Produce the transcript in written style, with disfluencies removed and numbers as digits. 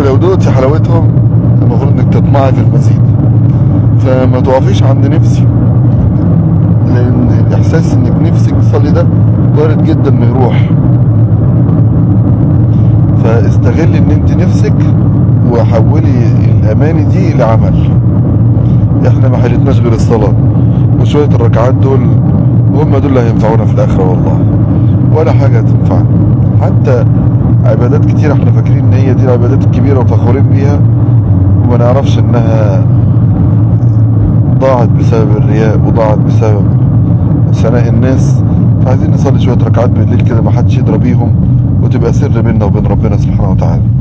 لو دوقتي حلاوتهم المفروض انك تطمعي في المزيد، فما تقفيش عند نفسي، لان الاحساس انك نفسك تصلي ده وارد جدا انه يروح. فاستغلي ان انت نفسك وحولي الاماني دي لعمل. احنا ما حيلتناش غير الصلاة وشوية الركعات دول، وهم دول اللي هينفعونا في الاخرة والله، ولا حاجة هتنفعنا. حتى عبادات كتير احنا فاكرين ان هي دي العبادات الكبيرة وفخورين بيها، وما نعرفش انها ضاعت بسبب الرياء وضاعت بسبب ثناء الناس. فعايزين نصلي شوية ركعات بالليل كده ما حدش يدرى بيهم، وتبقى سر بيننا وبين ربنا سبحانه وتعالى.